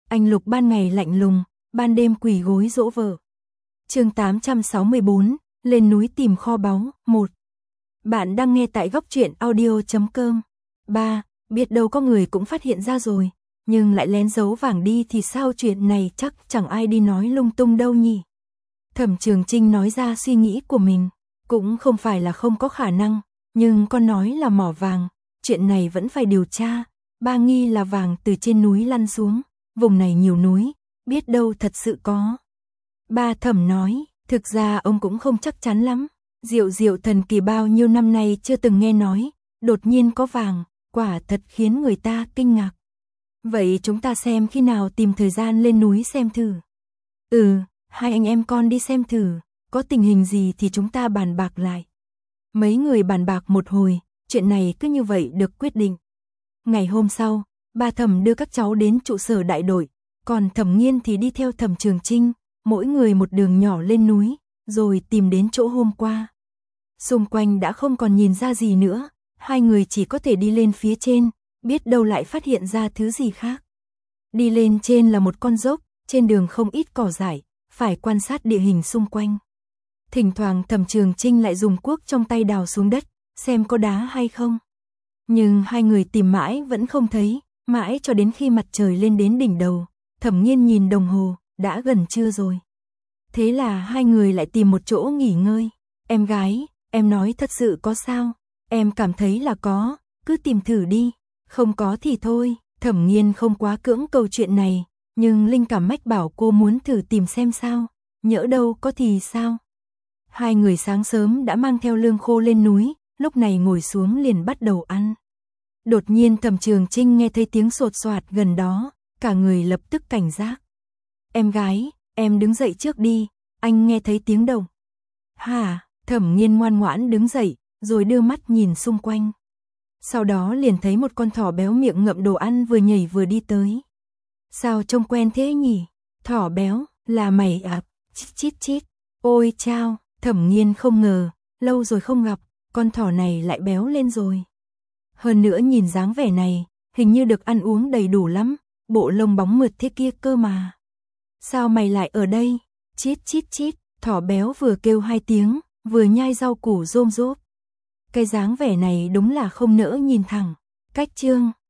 Anh Lục ban ngày lạnh lùng, ban đêm quỳ gối dỗ vợ. Chương 864, lên núi tìm kho báu, 1. Bạn đang nghe tại góc truyện audio.com. 3. Biết đâu có người cũng phát hiện ra rồi, nhưng lại lén giấu vàng đi thì sao, chuyện này chắc chẳng ai đi nói lung tung đâu nhỉ. Thẩm Trường Chinh nói ra suy nghĩ của mình, cũng không phải là không có khả năng, nhưng con nói là mỏ vàng, chuyện này vẫn phải điều tra. Ba nghi là vàng từ trên núi lăn xuống, vùng này nhiều núi, biết đâu thật sự có. Ba Thẩm nói, thực ra ông cũng không chắc chắn lắm, Diệu thần kỳ bao nhiêu năm nay chưa từng nghe nói, đột nhiên có vàng, quả thật khiến người ta kinh ngạc. Vậy chúng ta xem khi nào tìm thời gian lên núi xem thử. Hai anh em con đi xem thử, có tình hình gì thì chúng ta bàn bạc lại. Mấy người bàn bạc một hồi, chuyện này cứ như vậy được quyết định. Ngày hôm sau, ba Thẩm đưa các cháu đến trụ sở đại đội, còn Thẩm Nghiên thì đi theo Thẩm Trường Chinh, mỗi người một đường nhỏ lên núi, rồi tìm đến chỗ hôm qua. Xung quanh đã không còn nhìn ra gì nữa, hai người chỉ có thể đi lên phía trên, biết đâu lại phát hiện ra thứ gì khác. Đi lên trên là một con dốc, trên đường không ít cỏ dại, phải quan sát địa hình xung quanh. Thỉnh thoảng Thẩm Trường Chinh lại dùng cuốc trong tay đào xuống đất, xem có đá hay không. Nhưng hai người tìm mãi vẫn không thấy, mãi cho đến khi mặt trời lên đến đỉnh đầu, Thẩm Nghiên nhìn đồng hồ, đã gần trưa rồi. Thế là hai người lại tìm một chỗ nghỉ ngơi. Em gái, em nói thật sự có sao? Em cảm thấy là có, cứ tìm thử đi, không có thì thôi. Thẩm Nghiên không quá cưỡng cầu chuyện này, nhưng linh cảm mách bảo cô muốn thử tìm xem sao, nhỡ đâu có thì sao. Hai người sáng sớm đã mang theo lương khô lên núi, lúc này ngồi xuống liền bắt đầu ăn. Đột nhiên Thẩm Trường Chinh nghe thấy tiếng sột soạt gần đó, cả người lập tức cảnh giác. Em gái, em đứng dậy trước đi, anh nghe thấy tiếng động. Hả? Thẩm Nghiên ngoan ngoãn đứng dậy, rồi đưa mắt nhìn xung quanh. Sau đó liền thấy một con thỏ béo miệng ngậm đồ ăn vừa nhảy vừa đi tới. Sao trông quen thế nhỉ? Thỏ béo, là mày à? Chít chít chít. Ôi chao, Thẩm Nghiên không ngờ, lâu rồi không gặp, con thỏ này lại béo lên rồi. Hơn nữa nhìn dáng vẻ này, hình như được ăn uống đầy đủ lắm, bộ lông bóng mượt thế kia cơ mà. Sao mày lại ở đây? Chít chít chít, thỏ béo vừa kêu hai tiếng, vừa nhai rau củ rôm rốp. Cái dáng vẻ này đúng là không nỡ nhìn thẳng. Cách chương